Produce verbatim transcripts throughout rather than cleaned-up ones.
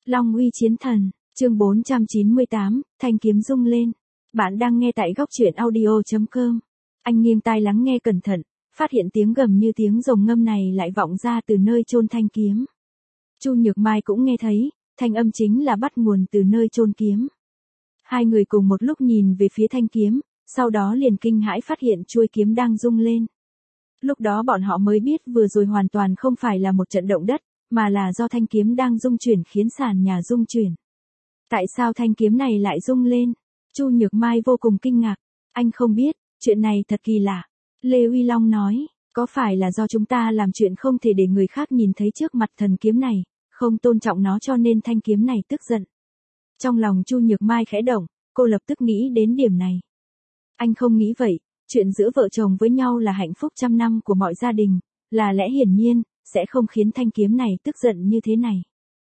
Long uy chiến thần, chương bốn trăm chín mươi tám, thanh kiếm rung lên. Bạn đang nghe tại góc truyện audio chấm com. Anh nghiêng tai lắng nghe cẩn thận, phát hiện tiếng gầm như tiếng rồng ngâm này lại vọng ra từ nơi chôn thanh kiếm. Chu Nhược Mai cũng nghe thấy, thanh âm chính là bắt nguồn từ nơi chôn kiếm. Hai người cùng một lúc nhìn về phía thanh kiếm, sau đó liền kinh hãi phát hiện chuôi kiếm đang rung lên. Lúc đó bọn họ mới biết vừa rồi hoàn toàn không phải là một trận động đất, mà là do thanh kiếm đang rung chuyển khiến sàn nhà rung chuyển. Tại sao thanh kiếm này lại rung lên? Chu Nhược Mai vô cùng kinh ngạc. Anh không biết, chuyện này thật kỳ lạ. Lê Uy Long nói, có phải là do chúng ta làm chuyện không thể để người khác nhìn thấy trước mặt thần kiếm này, không tôn trọng nó cho nên thanh kiếm này tức giận. Trong lòng Chu Nhược Mai khẽ động, cô lập tức nghĩ đến điểm này. Anh không nghĩ vậy, chuyện giữa vợ chồng với nhau là hạnh phúc trăm năm của mọi gia đình, là lẽ hiển nhiên, sẽ không khiến thanh kiếm này tức giận như thế này.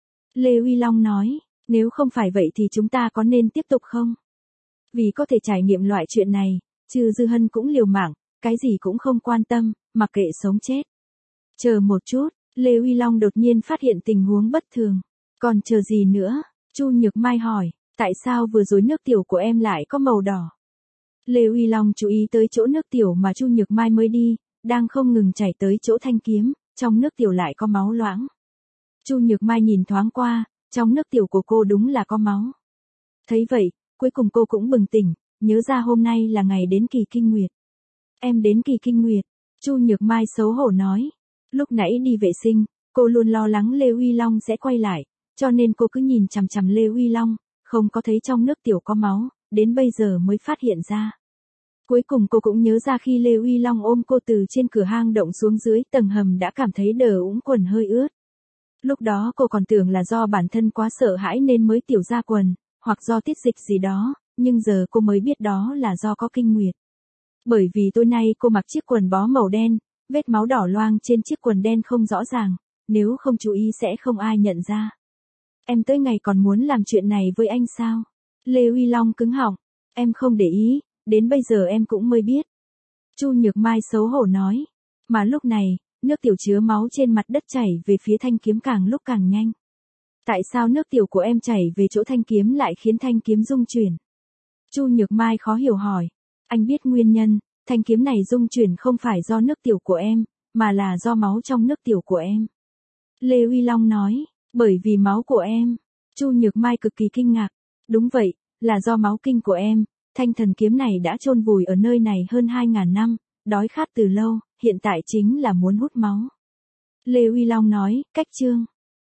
Lê Uy Long nói, nếu không phải vậy thì chúng ta có nên tiếp tục không? Vì có thể trải nghiệm loại chuyện này, Trư Dư Hân cũng liều mạng, cái gì cũng không quan tâm, mặc kệ sống chết. Chờ một chút, Lê Uy Long đột nhiên phát hiện tình huống bất thường. Còn chờ gì nữa? Chu Nhược Mai hỏi, tại sao vừa rồi nước tiểu của em lại có màu đỏ? Lê Uy Long chú ý tới chỗ nước tiểu mà Chu Nhược Mai mới đi, đang không ngừng chảy tới chỗ thanh kiếm, trong nước tiểu lại có máu loãng. Chu Nhược Mai nhìn thoáng qua, trong nước tiểu của cô đúng là có máu. Thấy vậy, cuối cùng cô cũng bừng tỉnh, nhớ ra hôm nay là ngày đến kỳ kinh nguyệt. Em đến kỳ kinh nguyệt, Chu Nhược Mai xấu hổ nói. Lúc nãy đi vệ sinh, cô luôn lo lắng Lê Uy Long sẽ quay lại, cho nên cô cứ nhìn chằm chằm Lê Uy Long, không có thấy trong nước tiểu có máu, đến bây giờ mới phát hiện ra. Cuối cùng cô cũng nhớ ra khi Lê Uy Long ôm cô từ trên cửa hang động xuống dưới tầng hầm đã cảm thấy đờ ũng quần hơi ướt. Lúc đó cô còn tưởng là do bản thân quá sợ hãi nên mới tiểu ra quần, hoặc do tiết dịch gì đó, nhưng giờ cô mới biết đó là do có kinh nguyệt. Bởi vì tối nay cô mặc chiếc quần bó màu đen, vết máu đỏ loang trên chiếc quần đen không rõ ràng, nếu không chú ý sẽ không ai nhận ra. Em tới ngày còn muốn làm chuyện này với anh sao? Lê Uy Long cứng họng, em không để ý, đến bây giờ em cũng mới biết. Chu Nhược Mai xấu hổ nói, mà lúc này, nước tiểu chứa máu trên mặt đất chảy về phía thanh kiếm càng lúc càng nhanh. Tại sao nước tiểu của em chảy về chỗ thanh kiếm lại khiến thanh kiếm rung chuyển? Chu Nhược Mai khó hiểu hỏi, anh biết nguyên nhân, thanh kiếm này rung chuyển không phải do nước tiểu của em, mà là do máu trong nước tiểu của em. Lê Uy Long nói, bởi vì máu của em. Chu Nhược Mai cực kỳ kinh ngạc, đúng vậy, là do máu kinh của em, thanh thần kiếm này đã chôn vùi ở nơi này hơn hai ngàn năm, đói khát từ lâu, hiện tại chính là muốn hút máu. Lê Uy Long nói, cách chương.